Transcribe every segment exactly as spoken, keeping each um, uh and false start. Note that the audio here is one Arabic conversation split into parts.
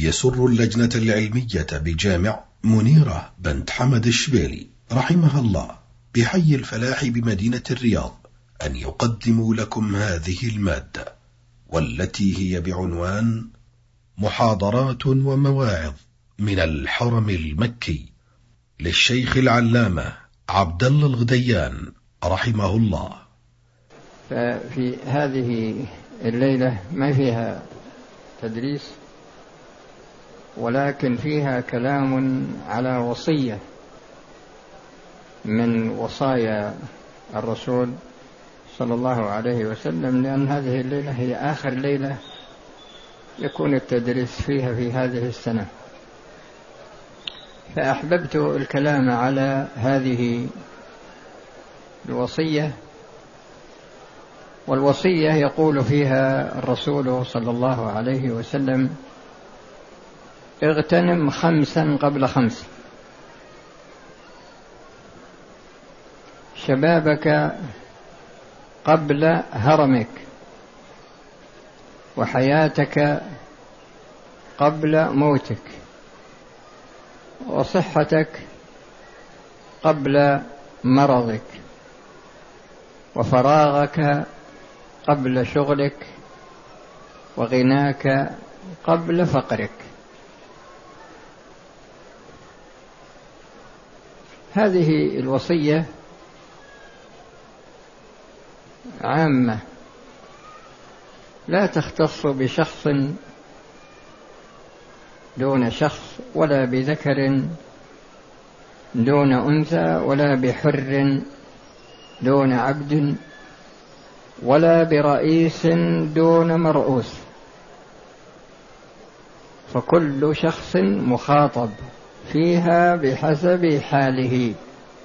يسر اللجنة العلمية بجامع منيرة بنت حمد الشبيلي رحمها الله بحي الفلاح بمدينة الرياض أن يقدموا لكم هذه المادة، والتي هي بعنوان محاضرات ومواعظ من الحرم المكي للشيخ العلامة عبد الله الغديان رحمه الله. ففي هذه الليلة ما فيها تدريس، ولكن فيها كلام على وصية من وصايا الرسول صلى الله عليه وسلم، لأن هذه الليلة هي آخر ليلة يكون التدريس فيها في هذه السنة، فأحببت الكلام على هذه الوصية. والوصية يقول فيها الرسول صلى الله عليه وسلم: اغتنم خمسا قبل خمس، شبابك قبل هرمك، وحياتك قبل موتك، وصحتك قبل مرضك، وفراغك قبل شغلك، وغناك قبل فقرك. هذه الوصية عامة لا تختص بشخص دون شخص، ولا بذكر دون أنثى، ولا بحر دون عبد، ولا برئيس دون مرؤوس، فكل شخص مخاطب فيها بحسب حاله.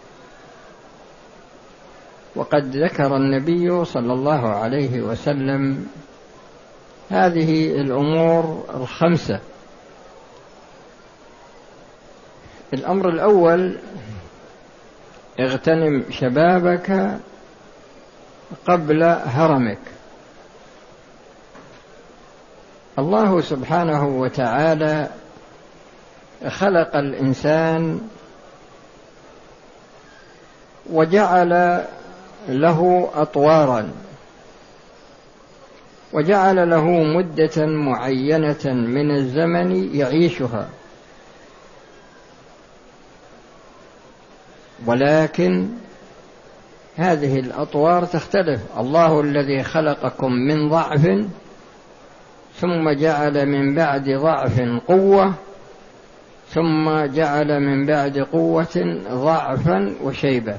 وقد ذكر النبي صلى الله عليه وسلم هذه الأمور الخمسة. الأمر الأول: اغتنم شبابك قبل هرمك. الله سبحانه وتعالى خلق الإنسان وجعل له أطوارا، وجعل له مدة معينة من الزمن يعيشها، ولكن هذه الأطوار تختلف. الله الذي خلقكم من ضعف ثم جعل من بعد ضعف قوة، ثم جعل من بعد قوة ضعفا وشيبة.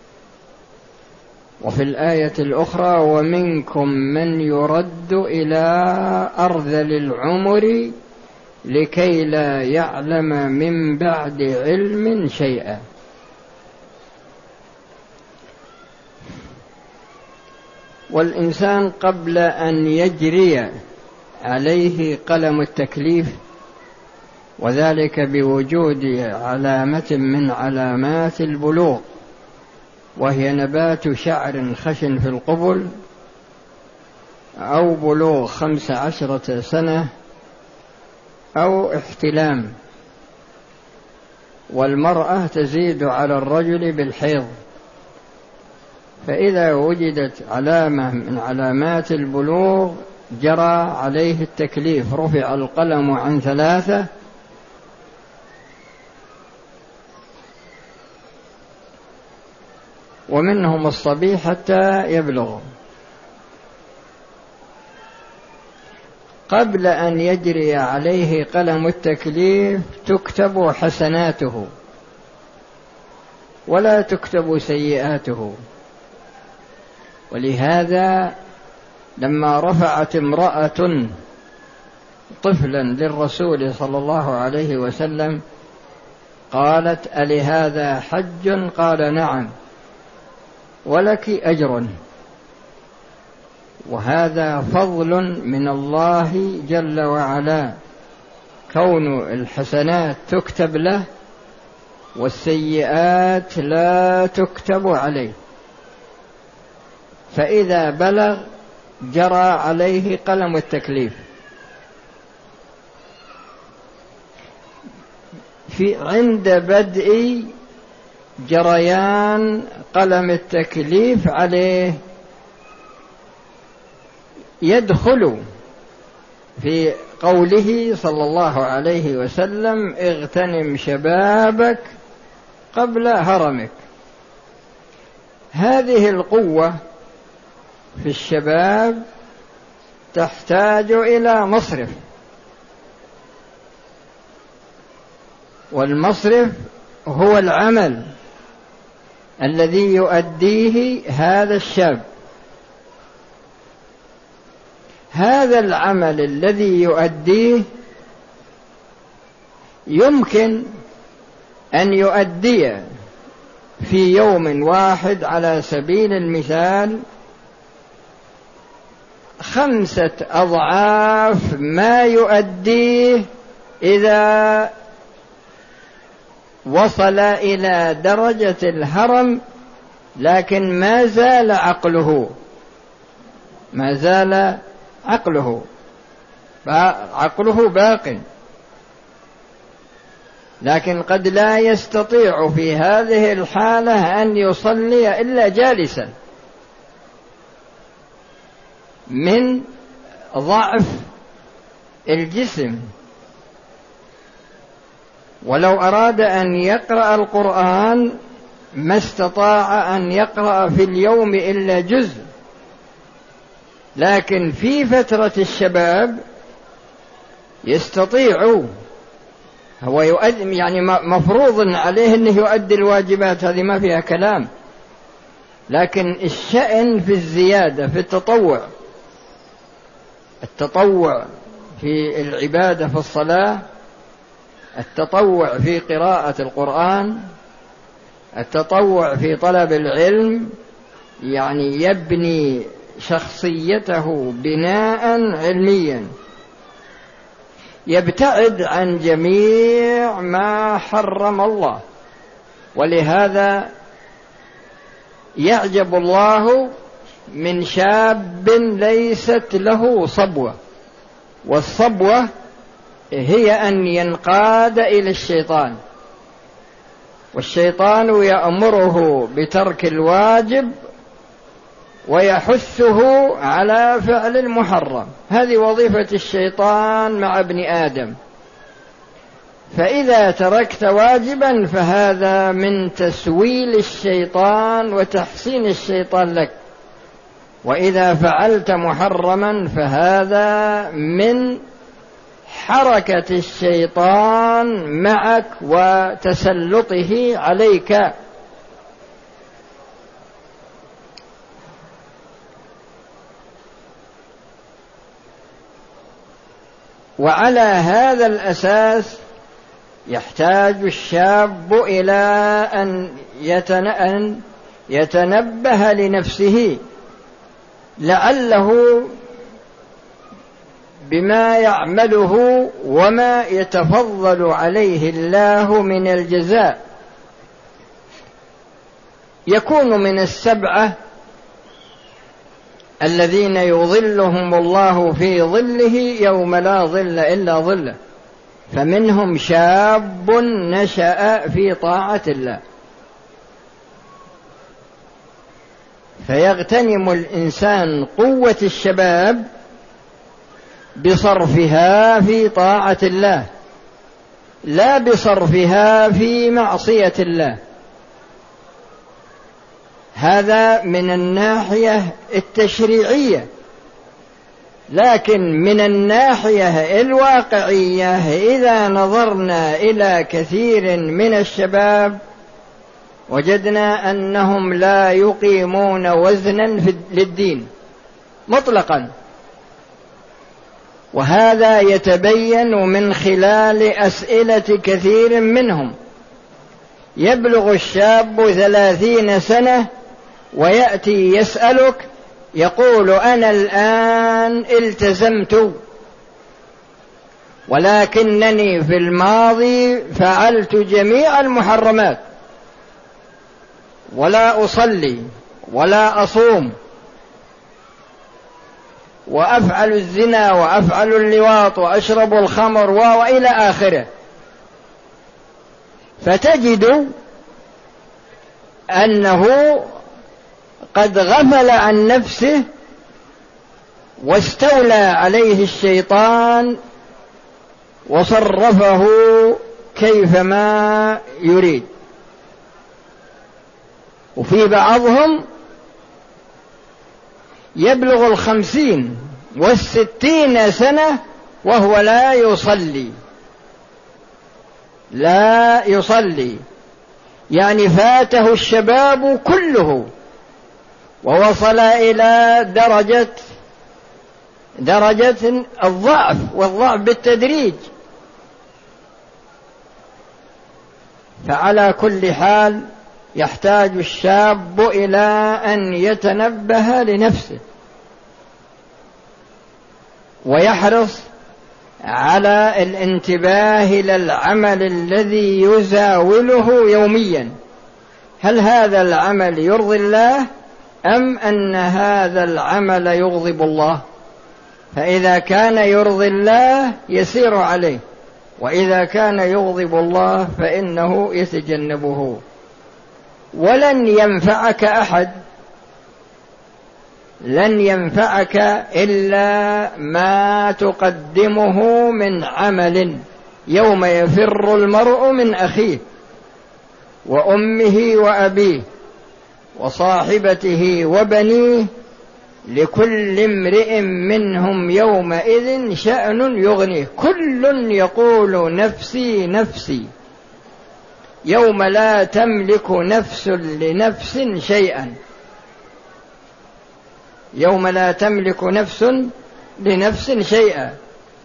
وفي الآية الأخرى: ومنكم من يرد إلى أرذل العمر لكي لا يعلم من بعد علم شيئا. والإنسان قبل أن يجري عليه قلم التكليف، وذلك بوجود علامة من علامات البلوغ، وهي نبات شعر خشن في القبل، أو بلوغ خمس عشرة سنة، أو احتلام. والمرأة تزيد على الرجل بالحيض. فإذا وجدت علامة من علامات البلوغ جرى عليه التكليف، رفع القلم عن ثلاثة، ومنهم الصبي حتى يبلغ. قبل أن يجري عليه قلم التكليف تكتب حسناته ولا تكتب سيئاته. ولهذا لما رفعت امرأة طفلا للرسول صلى الله عليه وسلم قالت: ألهذا حج؟ قال: نعم، ولك أجر. وهذا فضل من الله جل وعلا، كون الحسنات تكتب له والسيئات لا تكتب عليه. فإذا بلغ جرى عليه قلم التكليف. في عند بدء جريان قلم التكليف عليه يدخل في قوله صلى الله عليه وسلم: اغتنم شبابك قبل هرمك. هذه القوة في الشباب تحتاج إلى مصرف، والمصرف هو العمل الذي يؤديه هذا الشاب. هذا العمل الذي يؤديه يمكن أن يؤدي في يوم واحد على سبيل المثال خمسة أضعاف ما يؤديه إذا وصل إلى درجة الهرم، لكن ما زال عقله ما زال عقله عقله باق، لكن قد لا يستطيع في هذه الحالة أن يصلي إلا جالسا من ضعف الجسم. ولو أراد أن يقرأ القرآن ما استطاع أن يقرأ في اليوم إلا جزء، لكن في فترة الشباب يستطيع، هو يؤدي، يعني مفروض عليه أنه يؤدي الواجبات، هذه ما فيها كلام، لكن الشأن في الزيادة في التطوع التطوع في العبادة في الصلاة، التطوع في قراءة القرآن، التطوع في طلب العلم، يعني يبني شخصيته بناء علميا، يبتعد عن جميع ما حرم الله. ولهذا يعجب الله من شاب ليست له صبوة، والصبوة هي أن ينقاد إلى الشيطان، والشيطان يأمره بترك الواجب ويحثه على فعل المحرم. هذه وظيفة الشيطان مع ابن آدم. فإذا تركت واجبا فهذا من تسويل الشيطان وتحسين الشيطان لك، وإذا فعلت محرما فهذا من حركة الشيطان معك وتسلطه عليك. وعلى هذا الأساس يحتاج الشاب إلى أن يتنبه لنفسه، لعله بما يعمله وما يتفضل عليه الله من الجزاء يكون من السبعة الذين يظلهم الله في ظله يوم لا ظل إلا ظله، فمنهم شاب نشأ في طاعة الله. فيغتنم الإنسان قوة الشباب بصرفها في طاعة الله، لا بصرفها في معصية الله. هذا من الناحية التشريعية، لكن من الناحية الواقعية إذا نظرنا إلى كثير من الشباب وجدنا أنهم لا يقيمون وزنا للدين مطلقا، وهذا يتبين من خلال أسئلة كثير منهم. يبلغ الشاب ثلاثين سنة ويأتي يسألك يقول: أنا الآن التزمت، ولكنني في الماضي فعلت جميع المحرمات، ولا أصلي ولا أصوم، وأفعل الزنا وأفعل اللواط وأشرب الخمر وإلى آخره. فتجد أنه قد غفل عن نفسه واستولى عليه الشيطان وصرفه كيفما يريد. وفي بعضهم يبلغ الخمسين والستين سنة وهو لا يصلي لا يصلي يعني فاته الشباب كله ووصل إلى درجة درجة الضعف والضعف بالتدريج. فعلى كل حال يحتاج الشاب إلى أن يتنبه لنفسه ويحرص على الانتباه إلى العمل الذي يزاوله يوميا. هل هذا العمل يرضي الله أم أن هذا العمل يغضب الله؟ فإذا كان يرضي الله يسير عليه، وإذا كان يغضب الله فإنه يتجنبه. ولن ينفعك أحد لن ينفعك إلا ما تقدمه من عمل يوم يفر المرء من أخيه وأمه وأبيه وصاحبته وبنيه لكل امرئ منهم يومئذ شأن يغنيه. كل يقول نفسي نفسي يوم لا تملك نفس لنفس شيئا يوم لا تملك نفس لنفس شيئا.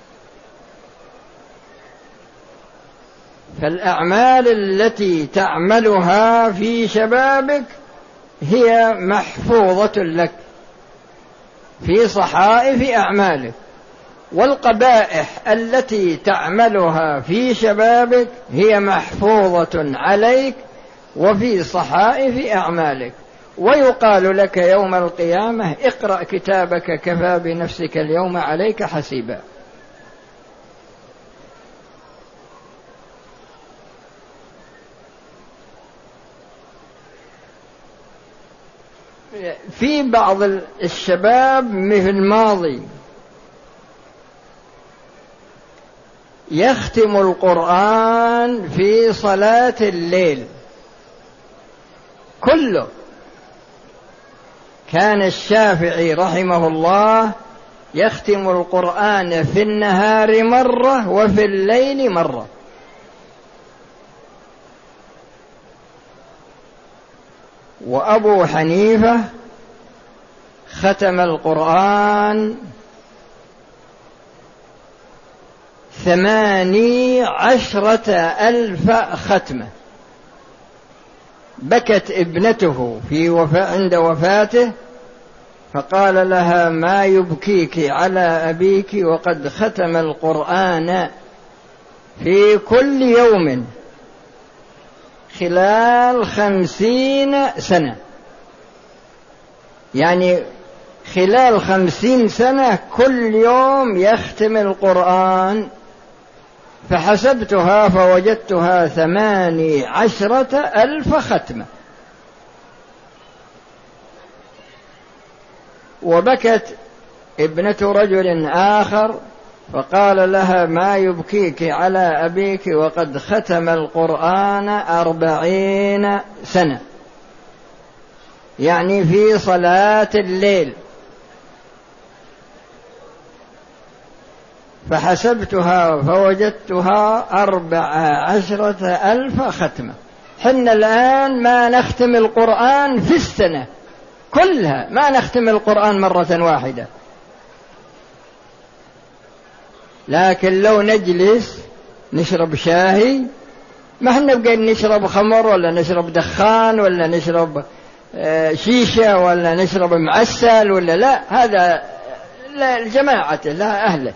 فالأعمال التي تعملها في شبابك هي محفوظة لك في صحائف أعمالك، والقبائح التي تعملها في شبابك هي محفوظة عليك وفي صحائف أعمالك. ويقال لك يوم القيامة اقرأ كتابك كفى بنفسك اليوم عليك حسيبا. في بعض الشباب في الماضي يختم القرآن في صلاة الليل كله. كان الشافعي رحمه الله يختم القرآن في النهار مرة وفي الليل مرة. وأبو حنيفة ختم القرآن ثماني عشرة ألف ختمة. بكت ابنته في وفاة عند وفاته فقال لها ما يبكيك على أبيك وقد ختم القرآن في كل يوم خلال خمسين سنة، يعني خلال خمسين سنة كل يوم يختم القرآن. فحسبتها فوجدتها ثماني عشرة ألف ختمة. وبكت ابنة رجل آخر فقال لها ما يبكيك على أبيك وقد ختم القرآن أربعين سنة، يعني في صلاة الليل. فحسبتها فوجدتها أربع عشرة ألف ختمة. حنا الآن ما نختم القرآن في السنة كلها، ما نختم القرآن مرة واحدة. لكن لو نجلس نشرب شاهي ما احنا بقين نشرب خمر ولا نشرب دخان ولا نشرب شيشة ولا نشرب معسل ولا لا، هذا الجماعة لا أهله.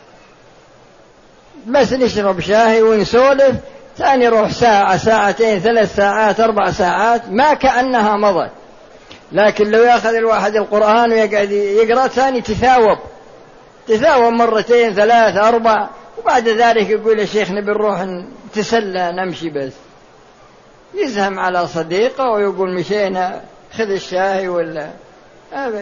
بس نشرب شاهي ونسولف، ثاني روح ساعة ساعتين ثلاث ساعات أربع ساعات ما كأنها مضت. لكن لو يأخذ الواحد القرآن ويقعد يقرأ ثاني تثاوب تثاوب مرتين ثلاث أربع، وبعد ذلك يقول يا شيخ نبي نروح نتسلى نمشي بس. يزهم على صديقه ويقول مشينا خذ الشاي ولا أبدا.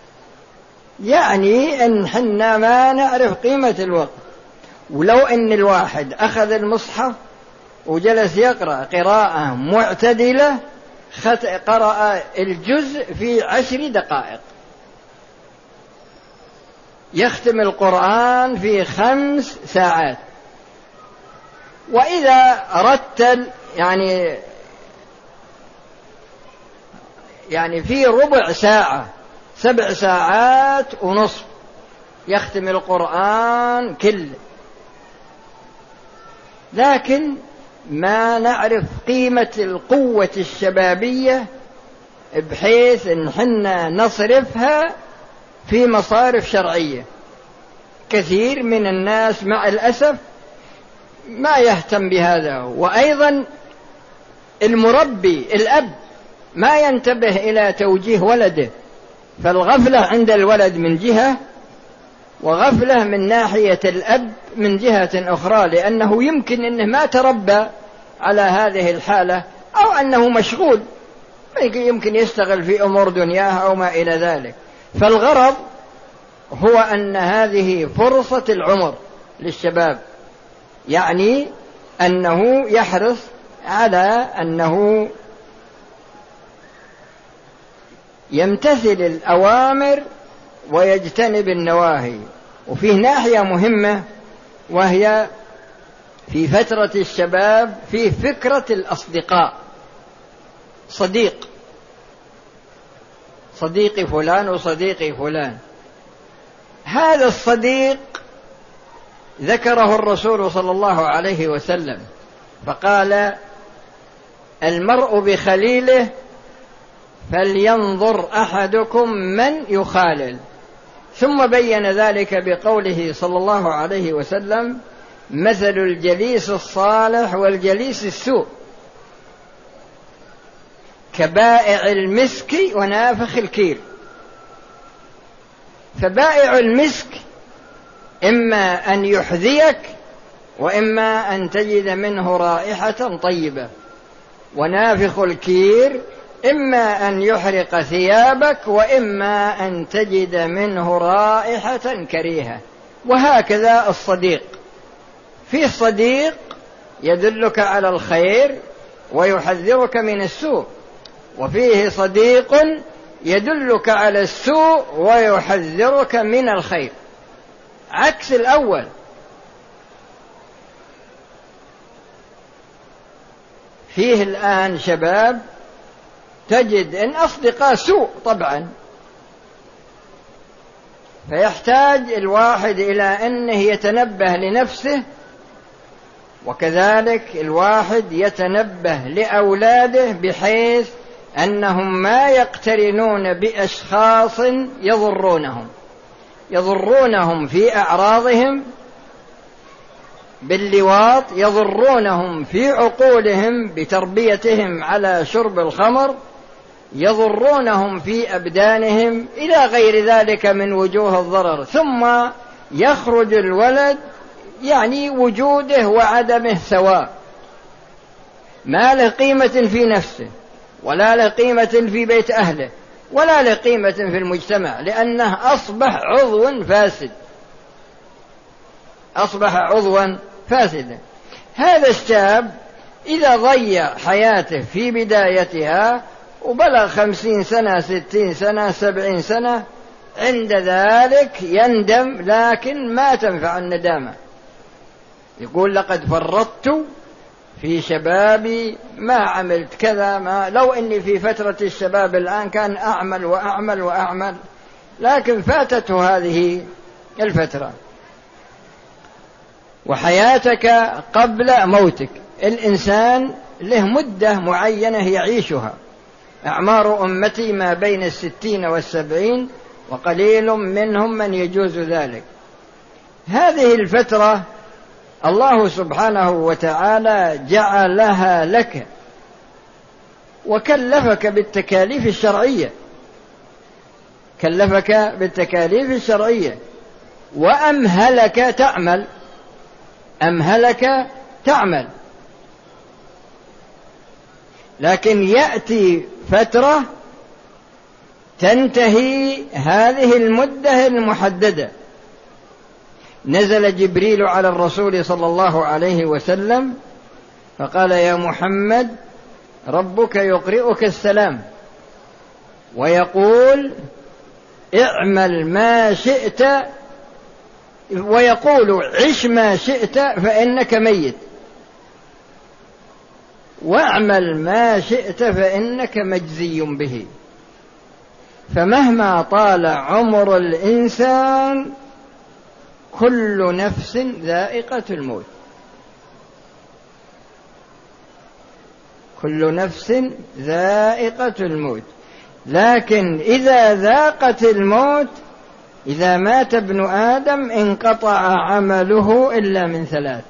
يعني أن حنا ما نعرف قيمة الوقت. ولو أن الواحد أخذ المصحف وجلس يقرأ قراءة معتدلة قرأ الجزء في عشر دقائق، يختم القرآن في خمس ساعات. وإذا رتل يعني يعني في ربع ساعة سبع ساعات ونصف يختم القرآن كله. لكن ما نعرف قيمة القوة الشبابية بحيث ان حنا نصرفها في مصارف شرعية. كثير من الناس مع الأسف ما يهتم بهذا. وأيضا المربي الأب ما ينتبه إلى توجيه ولده، فالغفلة عند الولد من جهة وغفلة من ناحية الأب من جهة أخرى، لأنه يمكن أنه ما تربى على هذه الحالة، أو أنه مشغول يمكن يشتغل في أمور دنياه أو ما إلى ذلك. فالغرض هو أن هذه فرصة العمر للشباب، يعني أنه يحرص على أنه يمتثل الأوامر ويجتنب النواهي. وفيه ناحية مهمة وهي في فترة الشباب في فكرة الأصدقاء. صديق صديقي فلان وصديقي فلان، هذا الصديق ذكره الرسول صلى الله عليه وسلم فقال: المرء بخليله فلينظر أحدكم من يخالل. ثم بين ذلك بقوله صلى الله عليه وسلم: مثل الجليس الصالح والجليس السوء كبائع المسك ونافخ الكير. فبائع المسك إما أن يحذيك وإما أن تجد منه رائحة طيبة، ونافخ الكير إما أن يحرق ثيابك وإما أن تجد منه رائحة كريهة. وهكذا الصديق، في صديق يدلك على الخير ويحذرك من السوء، وفيه صديق يدلك على السوء ويحذرك من الخير، عكس الأول. فيه الآن شباب تجد أن أصدقاء سوء طبعا، فيحتاج الواحد إلى أنه يتنبه لنفسه، وكذلك الواحد يتنبه لأولاده بحيث أنهم ما يقترنون بأشخاص يضرونهم يضرونهم في أعراضهم باللواط، يضرونهم في عقولهم بتربيتهم على شرب الخمر، يضرونهم في أبدانهم إلى غير ذلك من وجوه الضرر. ثم يخرج الولد يعني وجوده وعدمه سواء، ما له قيمة في نفسه ولا له قيمة في بيت أهله ولا له قيمة في المجتمع، لأنه أصبح عضوا فاسد أصبح عضوا فاسدا. هذا الشاب إذا ضيع حياته في بدايتها وبلغ خمسين سنة ستين سنة سبعين سنة، عند ذلك يندم، لكن ما تنفع الندامة. يقول: لقد فرطت في شبابي، ما عملت كذا، ما لو أني في فترة الشباب الآن كان أعمل وأعمل وأعمل، لكن فاتته هذه الفترة. وحياتك قبل موتك، الإنسان له مدة معينة يعيشها. أعمار أمتي ما بين الستين والسبعين وقليل منهم من يجوز ذلك. هذه الفترة الله سبحانه وتعالى جعلها لك وكلفك بالتكاليف الشرعية كلفك بالتكاليف الشرعية وأمهلك تعمل أمهلك تعمل لكن يأتي فترة تنتهي هذه المدة المحددة. نزل جبريل على الرسول صلى الله عليه وسلم فقال: يا محمد ربك يقرئك السلام ويقول: اعمل ما شئت، ويقول: عش ما شئت فإنك ميت، واعمل ما شئت فإنك مجزي به. فمهما طال عمر الإنسان كل نفس ذائقة الموت، كل نفس ذائقة الموت. لكن إذا ذاقت الموت، إذا مات ابن آدم انقطع عمله إلا من ثلاث: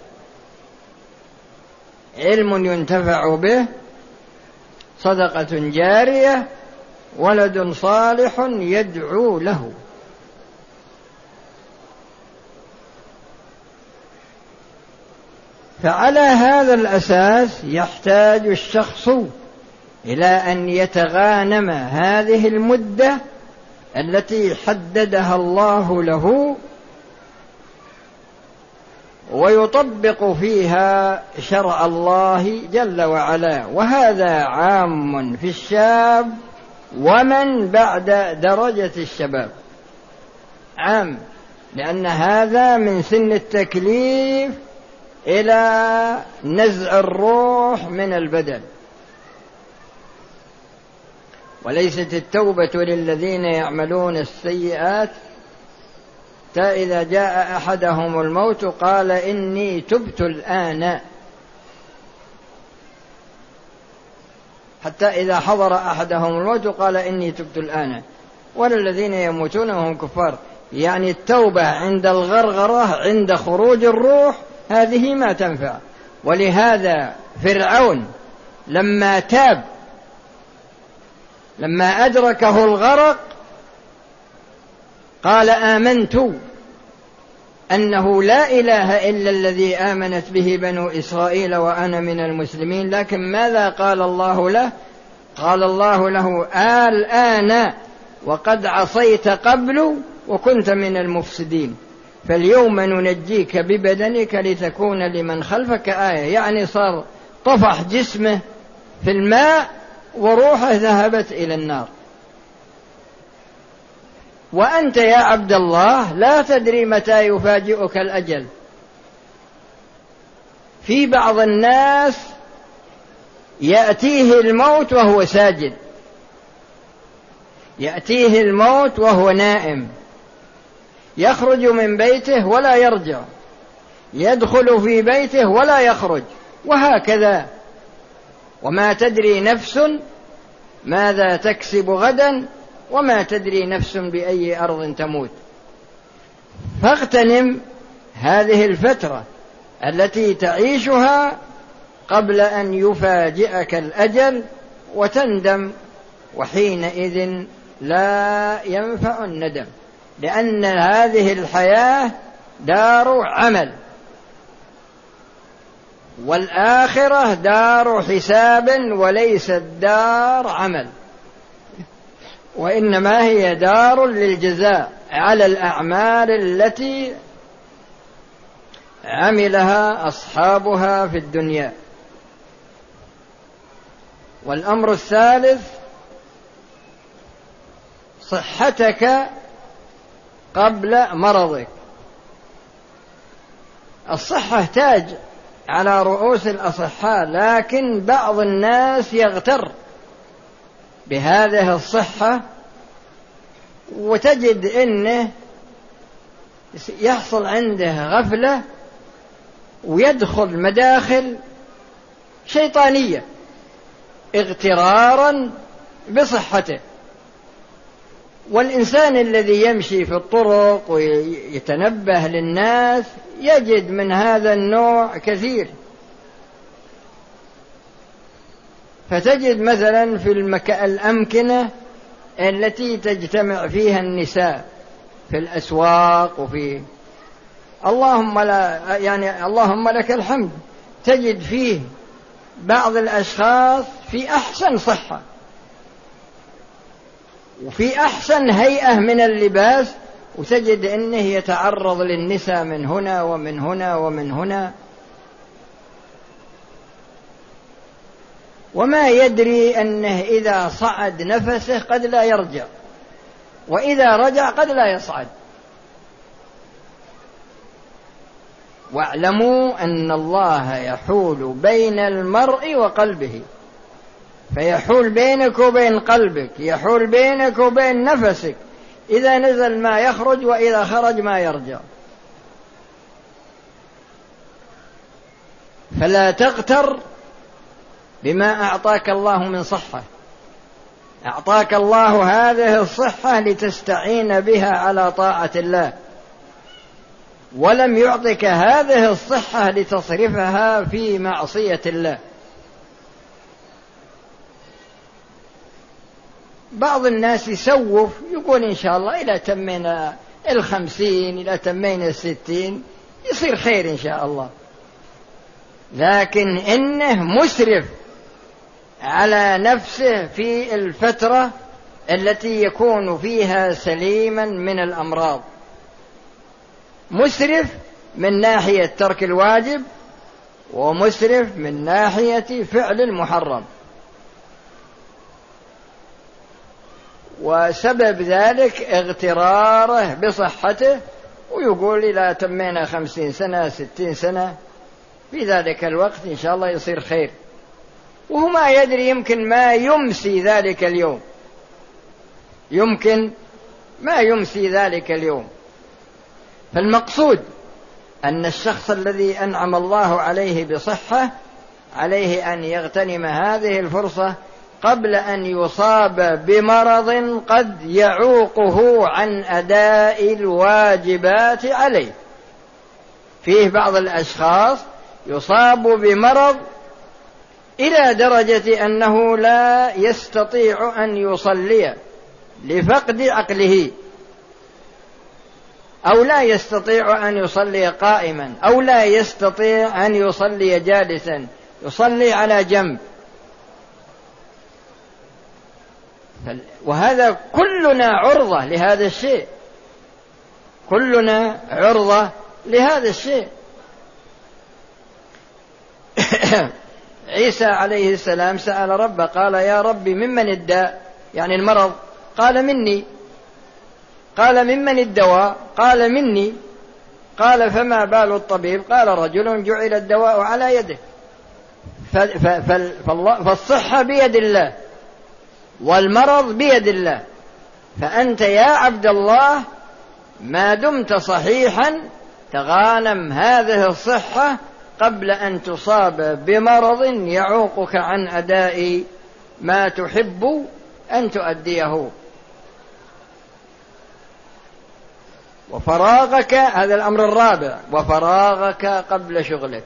علم ينتفع به، صدقة جارية، ولد صالح يدعو له. فعلى هذا الأساس يحتاج الشخص إلى أن يتغانم هذه المدة التي حددها الله له، ويطبق فيها شرع الله جل وعلا. وهذا عام في الشاب ومن بعد درجة الشباب، عام، لأن هذا من سن التكليف إلى نزع الروح من البدن. وليست التوبة للذين يعملون السيئات حتى إذا جاء أحدهم الموت قال: إني تبت الآن، حتى إذا حضر أحدهم الموت قال: إني تبت الآن، ولا الذين يموتون وهم كفار. يعني التوبة عند الغرغرة، عند خروج الروح، هذه ما تنفع. ولهذا فرعون لما تاب، لما أدركه الغرق، قال: آمنت أنه لا إله إلا الذي آمنت به بنو إسرائيل وأنا من المسلمين. لكن ماذا قال الله له؟ قال الله له: الآن وقد عصيت قبل وكنت من المفسدين، فاليوم ننجيك ببدنك لتكون لمن خلفك آية. يعني صار طفح جسمه في الماء وروحه ذهبت إلى النار. وأنت يا عبد الله لا تدري متى يفاجئك الأجل. في بعض الناس يأتيه الموت وهو ساجد، يأتيه الموت وهو نائم، يخرج من بيته ولا يرجع، يدخل في بيته ولا يخرج، وهكذا. وما تدري نفس ماذا تكسب غدا، وما تدري نفس بأي أرض تموت. فاغتنم هذه الفترة التي تعيشها قبل أن يفاجئك الأجل وتندم، وحينئذ لا ينفع الندم، لأن هذه الحياة دار عمل، والآخرة دار حساب وليست دار عمل، وإنما هي دار للجزاء على الأعمال التي عملها أصحابها في الدنيا. والأمر الثالث: صحتك قبل مرضك. الصحة تاج على رؤوس الأصحاء، لكن بعض الناس يغتر بهذه الصحة، وتجد إنه يحصل عنده غفلة ويدخل مداخل شيطانية اغترارا بصحته. والإنسان الذي يمشي في الطرق ويتنبه للناس يجد من هذا النوع كثير. فتجد مثلا في المك... الأمكنة التي تجتمع فيها النساء في الأسواق وفي اللهم لا يعني اللهم لك الحمد، تجد فيه بعض الأشخاص في أحسن صحة وفي أحسن هيئة من اللباس، وتجد أنه يتعرض للنساء من هنا ومن هنا ومن هنا، وما يدري أنه إذا صعد نفسه قد لا يرجع، وإذا رجع قد لا يصعد. واعلموا أن الله يحول بين المرء وقلبه، فيحول بينك وبين قلبك، يحول بينك وبين نفسك، إذا نزل ما يخرج وإذا خرج ما يرجع. فلا تغتر بما أعطاك الله من صحة. أعطاك الله هذه الصحة لتستعين بها على طاعة الله، ولم يعطك هذه الصحة لتصرفها في معصية الله. بعض الناس يسوف يقول إن شاء الله إلى تمينا الخمسين إلى تمينا الستين يصير خير إن شاء الله، لكن إنه مسرف على نفسه في الفترة التي يكون فيها سليما من الأمراض، مسرف من ناحية ترك الواجب ومسرف من ناحية فعل المحرم. وسبب ذلك اغتراره بصحته، ويقول إذا تمينا خمسين سنة ستين سنة في ذلك الوقت إن شاء الله يصير خير، وهو ما يدري يمكن ما يمسي ذلك اليوم، يمكن ما يمسي ذلك اليوم. فالمقصود أن الشخص الذي أنعم الله عليه بصحة عليه أن يغتنم هذه الفرصة قبل أن يصاب بمرض قد يعوقه عن أداء الواجبات عليه. فيه بعض الأشخاص يصاب بمرض إلى درجة أنه لا يستطيع أن يصلي لفقد عقله، أو لا يستطيع أن يصلي قائما، أو لا يستطيع أن يصلي جالسا، يصلي على جنب. وهذا كلنا عرضة لهذا الشيء، كلنا عرضة لهذا الشيء. عيسى عليه السلام سأل ربه قال يا ربي ممن الداء، يعني المرض، قال مني. قال ممن الدواء، قال مني. قال فما بال الطبيب، قال رجل جعل الدواء على يده. فالصحة بيد الله والمرض بيد الله، فأنت يا عبد الله ما دمت صحيحا تغانم هذه الصحة قبل أن تصاب بمرض يعوقك عن أداء ما تحب أن تؤديه. وفراغك، هذا الأمر الرابع، وفراغك قبل شغلك.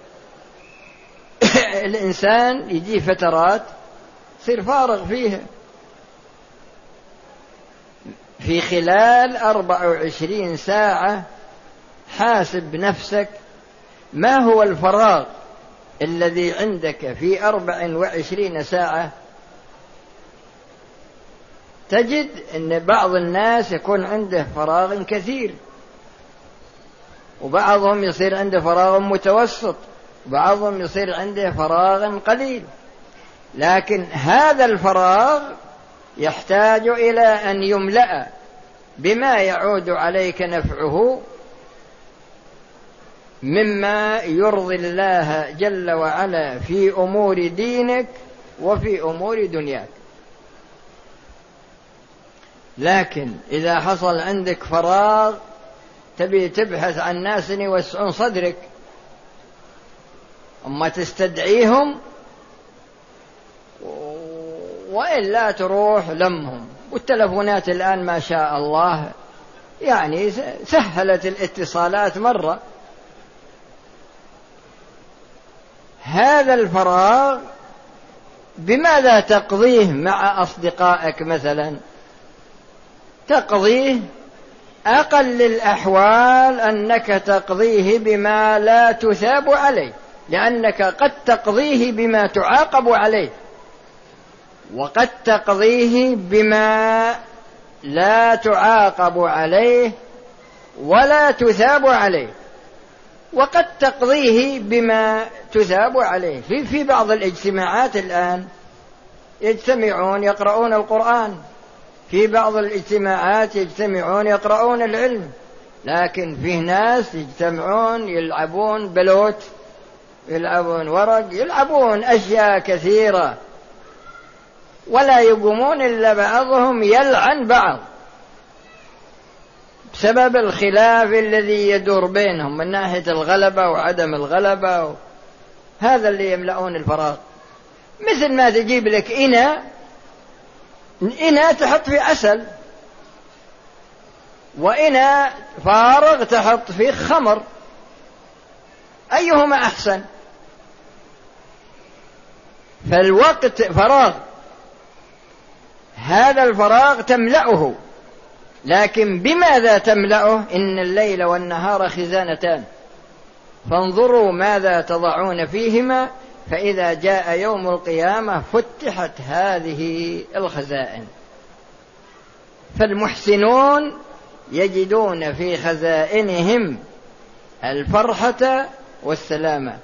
الإنسان يجي فترات يصير فارغ فيها، في خلال أربع وعشرين ساعة حاسب نفسك ما هو الفراغ الذي عندك في أربع وعشرين ساعة. تجد أن بعض الناس يكون عنده فراغ كثير، وبعضهم يصير عنده فراغ متوسط، وبعضهم يصير عنده فراغ قليل. لكن هذا الفراغ يحتاج إلى أن يملأ بما يعود عليك نفعه مما يرضي الله جل وعلا في أمور دينك وفي أمور دنياك. لكن إذا حصل عندك فراغ تبي تبحث عن ناس يوسعون صدرك، أما تستدعيهم وإلا تروح لمهم. والتلفونات الآن ما شاء الله يعني سهلت الاتصالات مرة. هذا الفراغ بماذا تقضيه مع أصدقائك مثلا؟ تقضيه أقل الأحوال أنك تقضيه بما لا تثاب عليه، لأنك قد تقضيه بما تعاقب عليه. وقد تقضيه بما لا تعاقب عليه ولا تثاب عليه، وقد تقضيه بما تثاب عليه. في في بعض الاجتماعات الآن يجتمعون يقرؤون القرآن، في بعض الاجتماعات يجتمعون يقرؤون العلم، لكن فيه ناس يجتمعون يلعبون بلوت، يلعبون ورق، يلعبون أشياء كثيرة، ولا يقومون إلا بعضهم يلعن بعض بسبب الخلاف الذي يدور بينهم من ناحية الغلبة وعدم الغلبة و... هذا اللي يملؤون الفراغ. مثل ما تجيب لك إناء إناء تحط فيه عسل، وإناء فارغ تحط فيه خمر، أيهما أحسن؟ فالوقت فراغ، هذا الفراغ تملأه، لكن بماذا تملأه؟ إن الليل والنهار خزانتان فانظروا ماذا تضعون فيهما، فإذا جاء يوم القيامة فتحت هذه الخزائن. فالمحسنون يجدون في خزائنهم الفرحة والسلامة،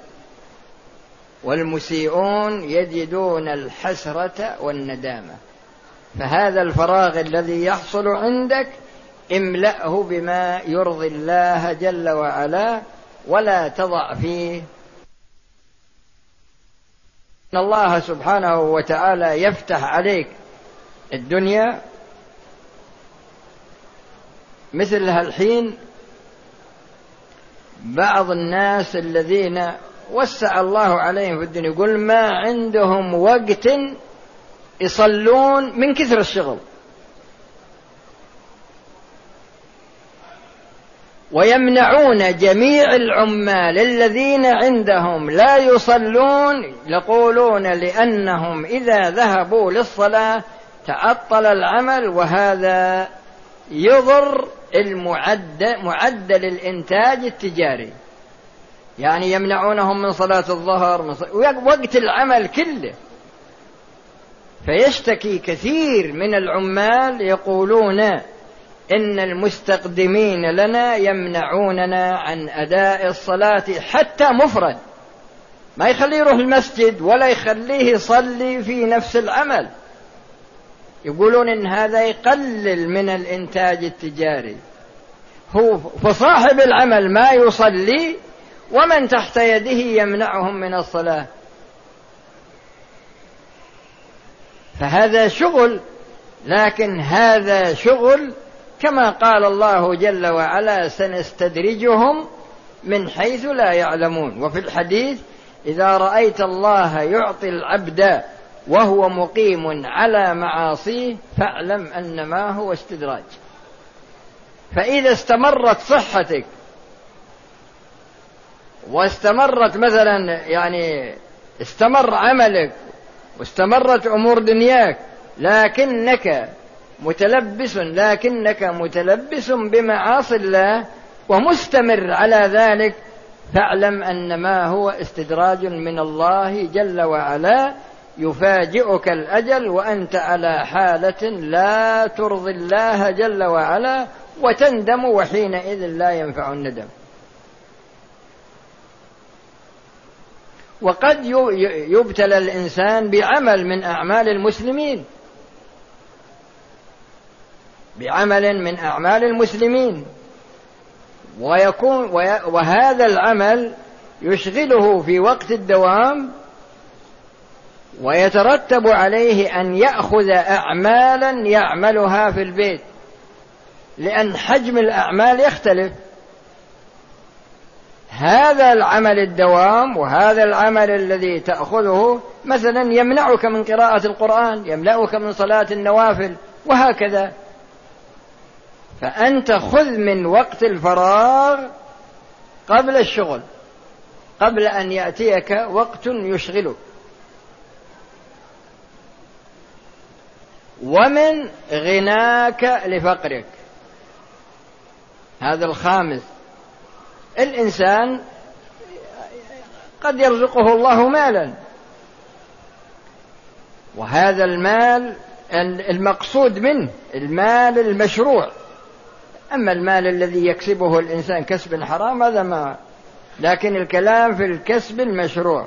والمسيئون يجدون الحسرة والندامة. فهذا الفراغ الذي يحصل عندك املأه بما يرضي الله جل وعلا، ولا تضع فيه. إن الله سبحانه وتعالى يفتح عليك الدنيا مثل هالحين. بعض الناس الذين وسع الله عليهم في الدنيا يقول ما عندهم وقت يصلون من كثر الشغل، ويمنعون جميع العمال الذين عندهم لا يصلون، يقولون لأنهم إذا ذهبوا للصلاة تعطل العمل، وهذا يضر المعدل معدل الإنتاج التجاري. يعني يمنعونهم من صلاة الظهر، من صلاة وقت العمل كله. فيشتكي كثير من العمال يقولون إن المستقدمين لنا يمنعوننا عن أداء الصلاة حتى مفرد، ما يخليه يروح المسجد ولا يخليه يصلي في نفس العمل. يقولون إن هذا يقلل من الإنتاج التجاري. هو فصاحب العمل ما يصلي ومن تحت يده يمنعهم من الصلاة، فهذا شغل. لكن هذا شغل كما قال الله جل وعلا سنستدرجهم من حيث لا يعلمون. وفي الحديث إذا رأيت الله يعطي العبد وهو مقيم على معاصيه فاعلم أن ما هو استدراج. فإذا استمرت صحتك واستمرت مثلا يعني استمر عملك واستمرت أمور دنياك لكنك متلبس لكنك متلبس بمعاصي الله ومستمر على ذلك، فاعلم أن ما هو استدراج من الله جل وعلا، يفاجئك الأجل وأنت على حالة لا ترضي الله جل وعلا وتندم، وحينئذ لا ينفع الندم. وقد يبتلى الإنسان بعمل من أعمال المسلمين بعمل من أعمال المسلمين ويكون وهذا العمل يشغله في وقت الدوام، ويترتب عليه أن يأخذ أعمالا يعملها في البيت، لأن حجم الأعمال يختلف. هذا العمل الدوام وهذا العمل الذي تأخذه مثلا يمنعك من قراءة القرآن، يمنعك من صلاة النوافل، وهكذا. فأنت خذ من وقت الفراغ قبل الشغل، قبل أن يأتيك وقت يشغلك. ومن غناك لفقرك، هذا الخامس. الإنسان قد يرزقه الله مالا وهذا المال المقصود منه المال المشروع. أما المال الذي يكسبه الإنسان كسب حرام هذا ما، لكن الكلام في الكسب المشروع.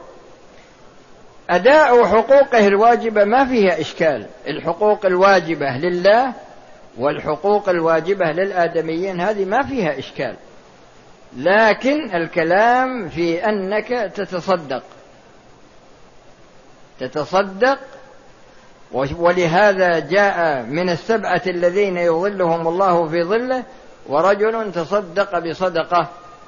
أداء حقوقه الواجبة ما فيها إشكال، الحقوق الواجبة لله والحقوق الواجبة للآدميين هذه ما فيها إشكال، لكن الكلام في أنك تتصدق تتصدق ولهذا جاء من السبعة الذين يظلهم الله في ظله ورجل تصدق بصدقة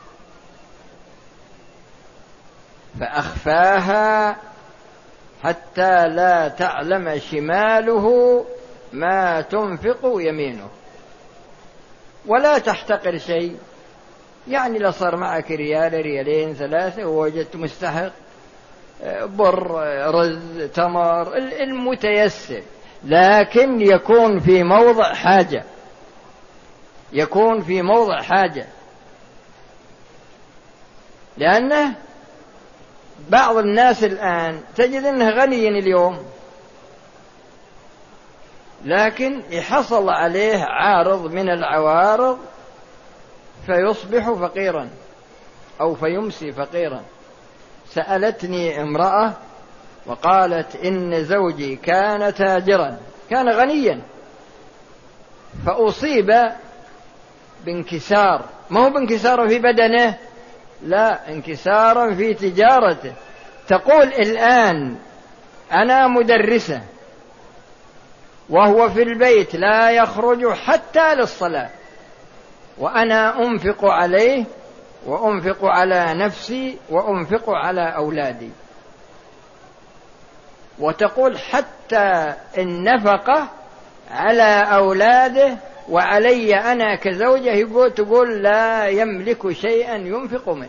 فأخفاها حتى لا تعلم شماله ما تنفق يمينه. ولا تحتقر شيء، يعني لو صار معك ريال ريالين ثلاثة ووجدت مستحق بر رز تمر المتيسر، لكن يكون في موضع حاجة، يكون في موضع حاجة. لأنه بعض الناس الآن تجد أنه غني اليوم لكن يحصل عليه عارض من العوارض فيصبح فقيرا أو فيمسي فقيرا. سألتني امرأة وقالت إن زوجي كان تاجرا كان غنيا فأصيب بانكسار، ما هو بانكسار في بدنه، لا انكسارا في تجارته. تقول الآن أنا مدرسة وهو في البيت لا يخرج حتى للصلاة وأنا أنفق عليه وأنفق على نفسي وأنفق على أولادي. وتقول حتى النفقة على أولاده وعلي أنا كزوجة يقول تقول لا يملك شيئا ينفق منه.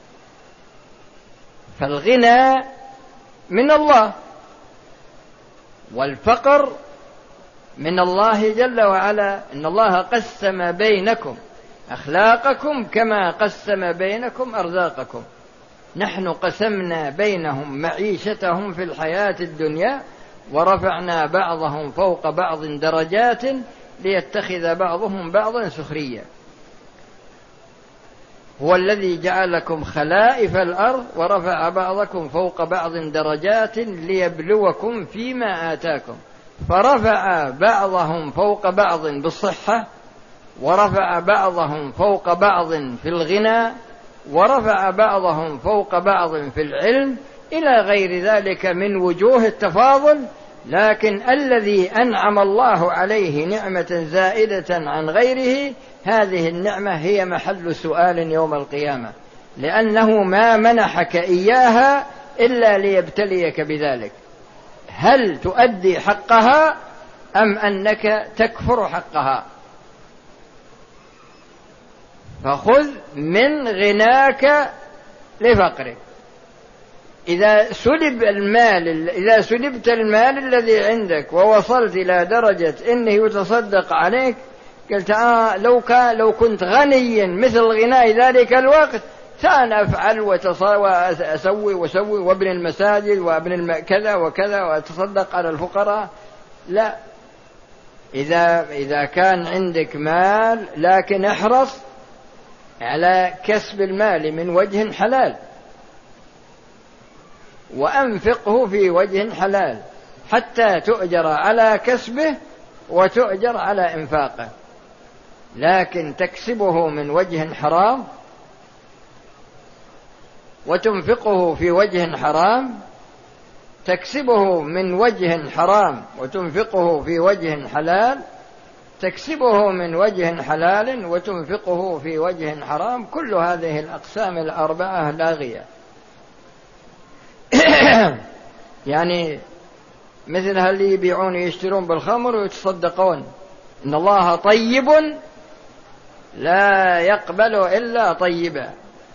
فالغنى من الله والفقر من الله جل وعلا. إن الله قسم بينكم أخلاقكم كما قسم بينكم أرزاقكم. نحن قسمنا بينهم معيشتهم في الحياة الدنيا ورفعنا بعضهم فوق بعض درجات ليتخذ بعضهم بعضا سخريا. هو الذي جعلكم خلائف الأرض ورفع بعضكم فوق بعض درجات ليبلوكم فيما آتاكم. فرفع بعضهم فوق بعض بالصحة ورفع بعضهم فوق بعض في الغنى ورفع بعضهم فوق بعض في العلم إلى غير ذلك من وجوه التفاضل. لكن الذي أنعم الله عليه نعمة زائدة عن غيره هذه النعمة هي محل سؤال يوم القيامة، لأنه ما منحك إياها إلا ليبتليك بذلك. هل تؤدي حقها أم أنك تكفر حقها؟ فخذ من غناك لفقرك. إذا سلب المال إذا سلبت المال الذي عندك ووصلت إلى درجة إنه يتصدق عليك قلت آه لو كان لو كنت غنيا مثل غناء ذلك الوقت سأنا أفعل وأسوي وسوي وابن المساجد وابن الم... كذا وكذا وأتصدق على الفقراء. لا، إذا إذا كان عندك مال لكن احرص على كسب المال من وجه حلال وأنفقه في وجه حلال حتى تؤجر على كسبه وتؤجر على إنفاقه. لكن تكسبه من وجه حرام وتنفقه في وجه حرام، تكسبه من وجه حرام وتنفقه في وجه حلال، تكسبه من وجه حلال وتنفقه في وجه حرام، كل هذه الأقسام الأربعة لاغية. يعني مثل اللي يبيعون يشترون بالخمر ويتصدقون. إن الله طيب لا يقبل إلا طيبا.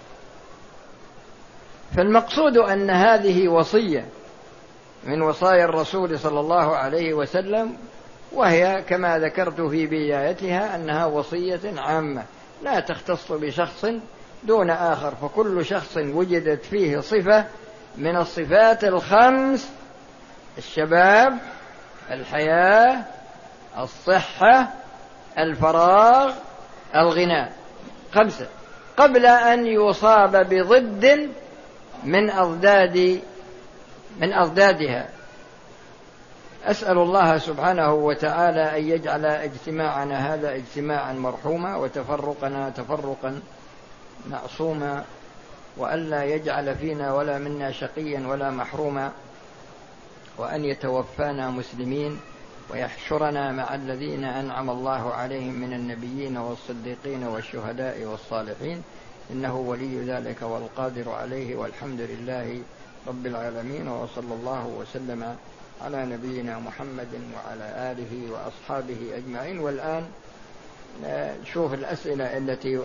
فالمقصود أن هذه وصية من وصايا الرسول صلى الله عليه وسلم، وهي كما ذكرت في بدايتها أنها وصية عامة لا تختص بشخص دون آخر، فكل شخص وجدت فيه صفة من الصفات الخمس الشباب، الحياة، الصحة، الفراغ، الغنى، خمسة، قبل أن يصاب بضد من أضداد من أضدادها. أسأل الله سبحانه وتعالى أن يجعل اجتماعنا هذا اجتماعا مرحوما وتفرقنا تفرقا معصوما، وألا يجعل فينا ولا منا شقيا ولا محروما، وأن يتوفانا مسلمين ويحشرنا مع الذين أنعم الله عليهم من النبيين والصديقين والشهداء والصالحين، إنه ولي ذلك والقادر عليه، والحمد لله رب العالمين، وصلى الله وسلم على نبينا محمد وعلى آله وأصحابه أجمعين. والآن نشوف الأسئلة التي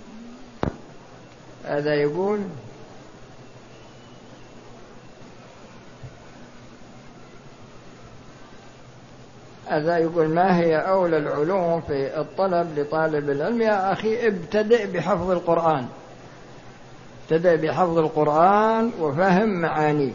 هذا يقول: هذا يقول ما هي أولى العلوم في الطلب لطالب العلم؟ يا أخي ابتدئ بحفظ القرآن، ابتدئ بحفظ القرآن وفهم معانيه.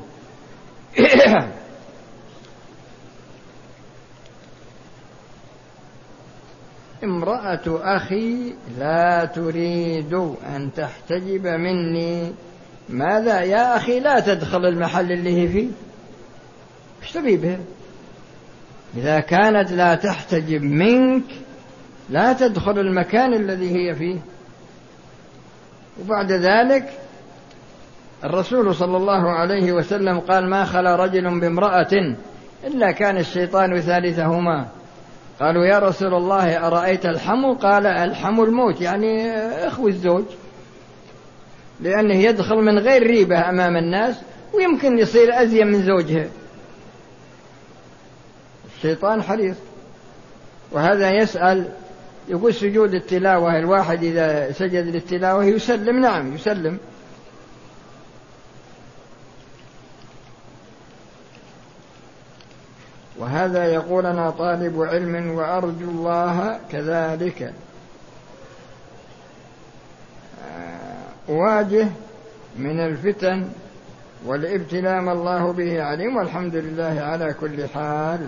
امرأة أخي لا تريد أن تحتجب مني، ماذا؟ يا أخي لا تدخل المحل اللي هي فيه، ايش تبي به؟ إذا كانت لا تحتجب منك لا تدخل المكان الذي هي فيه. وبعد ذلك الرسول صلى الله عليه وسلم قال: ما خلا رجل بامرأة إلا كان الشيطان ثالثهما. قالوا: يا رسول الله أرأيت الحمو؟ قال: الحمو الموت، يعني إخو الزوج، لأنه يدخل من غير ريبة أمام الناس ويمكن يصير أزين من زوجها، الشيطان حريص. وهذا يسأل يقول: سجود التلاوة الواحد إذا سجد للتلاوة يسلم؟ نعم يسلم. وهذا يقول: أنا طالب علم وأرجو الله كذلك، أواجه من الفتن والابتلاء ما الله به عليم، والحمد لله على كل حال،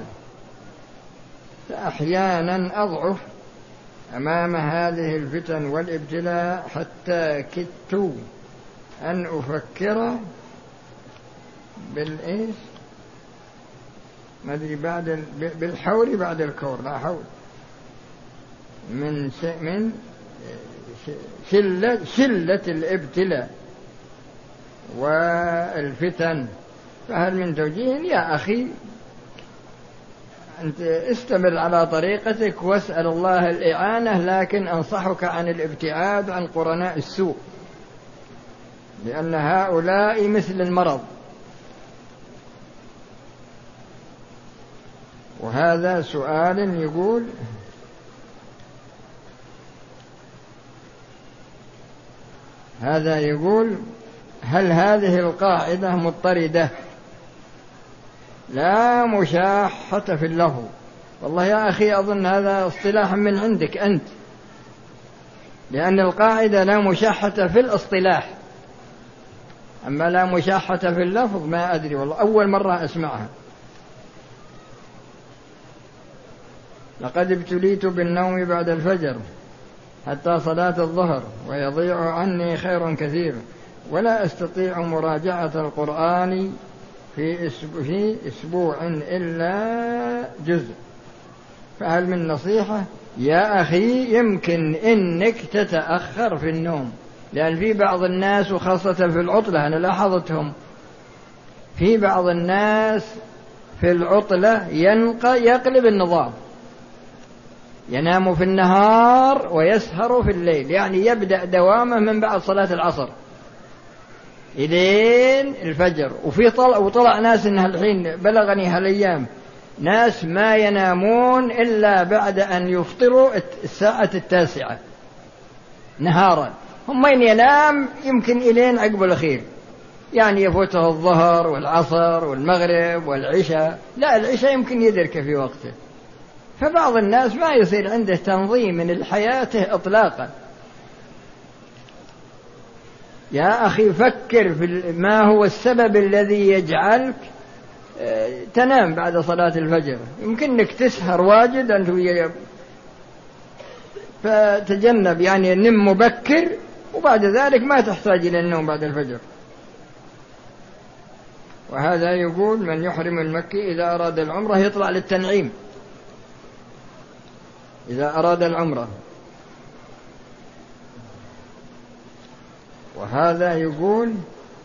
فأحيانا أضعف أمام هذه الفتن والابتلاء حتى كدت أن أفكر بالإيش ما أدري بعد بالحور بعد الكور، لا حول، من من شلة شلة الابتلاء والفتن. فهل من توجيه؟ يا أخي أنت استمر على طريقتك واسأل الله الإعانة، لكن أنصحك عن الابتعاد عن قرناء السوء، لأن هؤلاء مثل المرض. وهذا سؤال يقول: هذا يقول: هل هذه القاعدة مضطردة؟ لا مشاحة في اللفظ. والله يا أخي أظن هذا اصطلاح من عندك أنت، لأن القاعدة لا مشاحة في الاصطلاح، أما لا مشاحة في اللفظ ما أدري، والله أول مرة أسمعها. لقد ابتليت بالنوم بعد الفجر حتى صلاة الظهر ويضيع عني خير كثير، ولا أستطيع مراجعة القرآن في أسبوع إلا جزء، فهل من نصيحة؟ يا أخي يمكن إنك تتأخر في النوم، لأن في بعض الناس وخاصة في العطلة أنا لاحظتهم، في بعض الناس في العطلة يقلب النظام، ينام في النهار ويسهر في الليل، يعني يبدأ دوامه من بعد صلاة العصر إلين الفجر. وفي طلع وطلع ناس إنها الحين بلغني هالأيام ناس ما ينامون إلا بعد أن يفطروا الساعة التاسعة نهارا، هم من ينام يمكن إلين عقب الأخير، يعني يفوته الظهر والعصر والمغرب والعشاء، لا العشاء يمكن يدرك في وقته. فبعض الناس ما يصير عنده تنظيم من الحياة إطلاقا. يا أخي فكر في ما هو السبب الذي يجعلك تنام بعد صلاة الفجر، يمكنك تسهر واجد أنت، فتجنب يعني نم مبكر، وبعد ذلك ما تحتاج إلى النوم بعد الفجر. وهذا يقول من يحرم المكي إذا أراد العمرة يطلع للتنعيم إذا أراد العمرة. وهذا يقول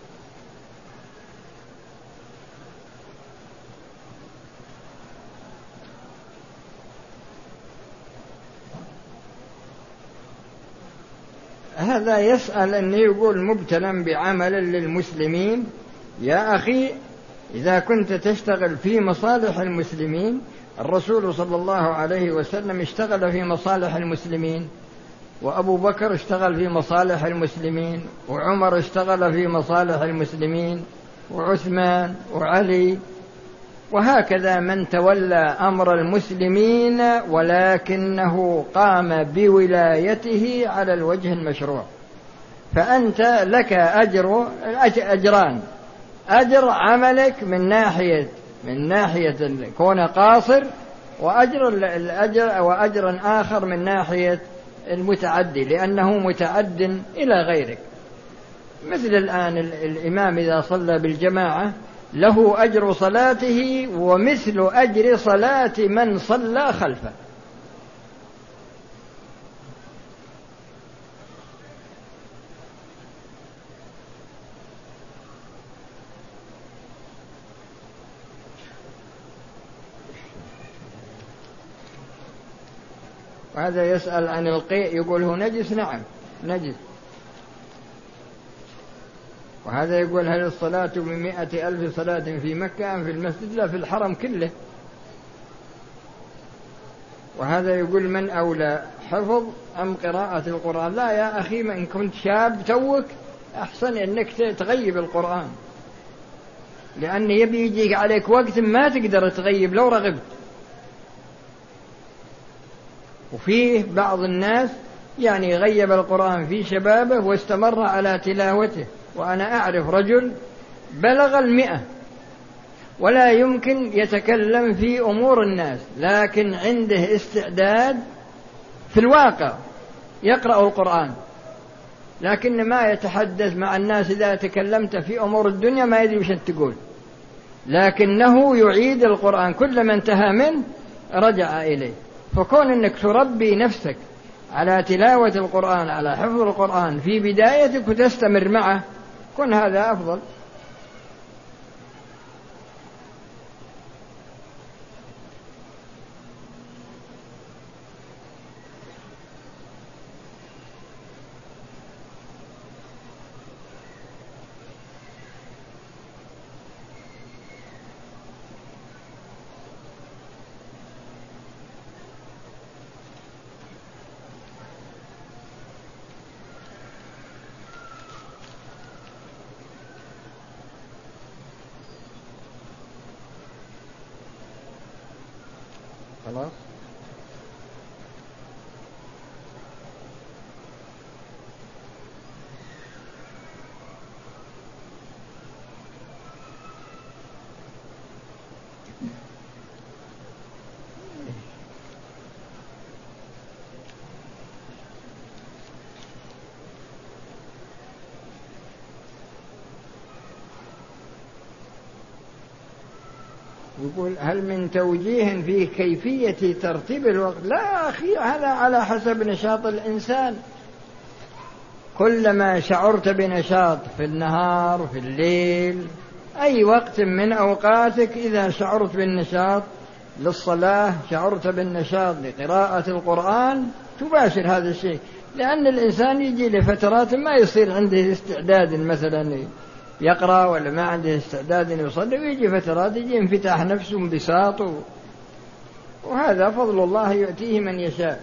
هذا يسأل أن يقول مبتلا بعمل للمسلمين. يا أخي إذا كنت تشتغل في مصالح المسلمين، الرسول صلى الله عليه وسلم اشتغل في مصالح المسلمين، وأبو بكر اشتغل في مصالح المسلمين، وعمر اشتغل في مصالح المسلمين، وعثمان وعلي، وهكذا من تولى أمر المسلمين ولكنه قام بولايته على الوجه المشروع. فأنت لك أجر أجران: أجر عملك من ناحية من ناحية كون قاصر، وأجر الأجر وأجر آخر من ناحية المتعدي لأنه متعد إلى غيرك. مثل الآن الإمام إذا صلى بالجماعة له أجر صلاته ومثل أجر صلاة من صلى خلفه. وهذا يسأل عن القيء، يقول هو نجس؟ نعم نجس. وهذا يقول هل الصلاة بمئة ألف صلاة في مكة أم في المسجد؟ لا، في الحرم كله. وهذا يقول من أولى حفظ أم قراءة القرآن؟ لا يا أخي، إن كنت شاب توك أحسن أنك تغيب القرآن، لأن يبي يجيك عليك وقت ما تقدر تغيب لو رغبت. وفيه بعض الناس يعني غيب القرآن في شبابه واستمر على تلاوته. وأنا أعرف رجل بلغ المئة ولا يمكن يتكلم في أمور الناس، لكن عنده استعداد في الواقع يقرأ القرآن، لكن ما يتحدث مع الناس. إذا تكلمت في أمور الدنيا ما يدري وش تقول، لكنه يعيد القرآن كلما انتهى منه رجع إليه. فكون أنك تربي نفسك على تلاوة القرآن، على حفظ القرآن في بدايتك وتستمر معه، كن هذا أفضل. خلاص. يقول هل من توجيه في كيفية ترتيب الوقت؟ لا أخي، هذا على حسب نشاط الإنسان. كلما شعرت بنشاط في النهار في الليل أي وقت من أوقاتك، إذا شعرت بالنشاط للصلاة، شعرت بالنشاط لقراءة القرآن، تباشر هذا الشيء. لأن الإنسان يجي لفترات ما يصير عنده استعداد مثلا يقرأ، ولا ما عنده استعداد أن يصلي، ويجي فترات يجي انفتاح نفسه وانبساط، وهذا فضل الله يؤتيه من يشاء.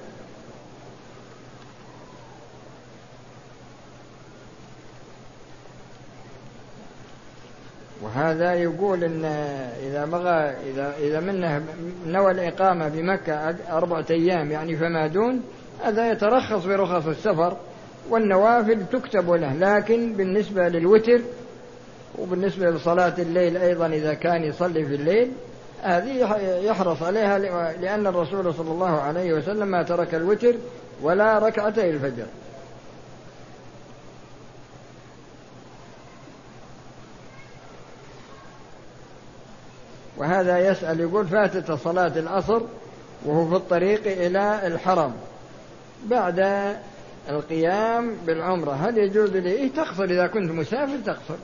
وهذا يقول إن إذا بغى إذا إذا منه نوى الإقامة بمكة أربعة أيام يعني فما دون، هذا يترخص برخص السفر، والنوافل تكتب له. لكن بالنسبة للوتر وبالنسبة لصلاة الليل أيضا إذا كان يصلي في الليل هذه يحرص عليها، لأن الرسول صلى الله عليه وسلم ما ترك الوتر ولا ركعتي الفجر. وهذا يسأل يقول فاتت صلاة العصر وهو في الطريق إلى الحرم بعد القيام بالعمرة، هل يجوز لي إيه تقصر؟ إذا كنت مسافر تقصر.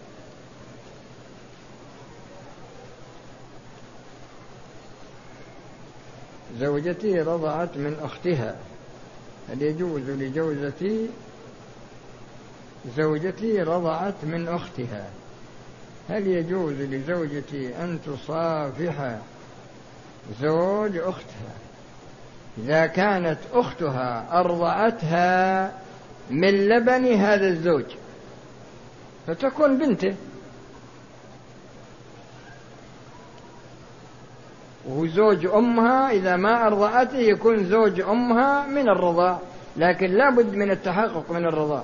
زوجتي رضعت من أختها، هل يجوز لجوزتي زوجتي رضعت من أختها هل يجوز لزوجتي أن تصافح زوج أختها إذا كانت أختها أرضعتها من لبن هذا الزوج فتكون بنته، وهو زوج أمها إذا ما أرضعته يكون زوج أمها من الرضاع، لكن لا بد من التحقق من الرضاع.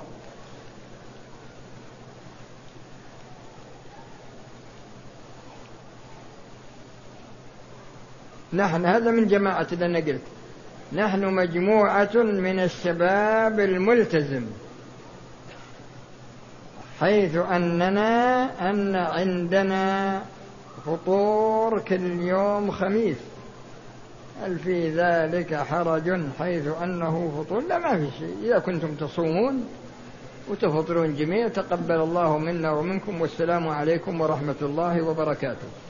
نحن هذا من جماعة لنا قلت نحن مجموعة من الشباب الملتزم، حيث أننا أن عندنا فطور كل يوم خميس، هل في ذلك حرج حيث أنه فطور؟ لا ما في شيء، إذا كنتم تصومون وتفطرون جميع تقبل الله منا ومنكم، والسلام عليكم ورحمة الله وبركاته.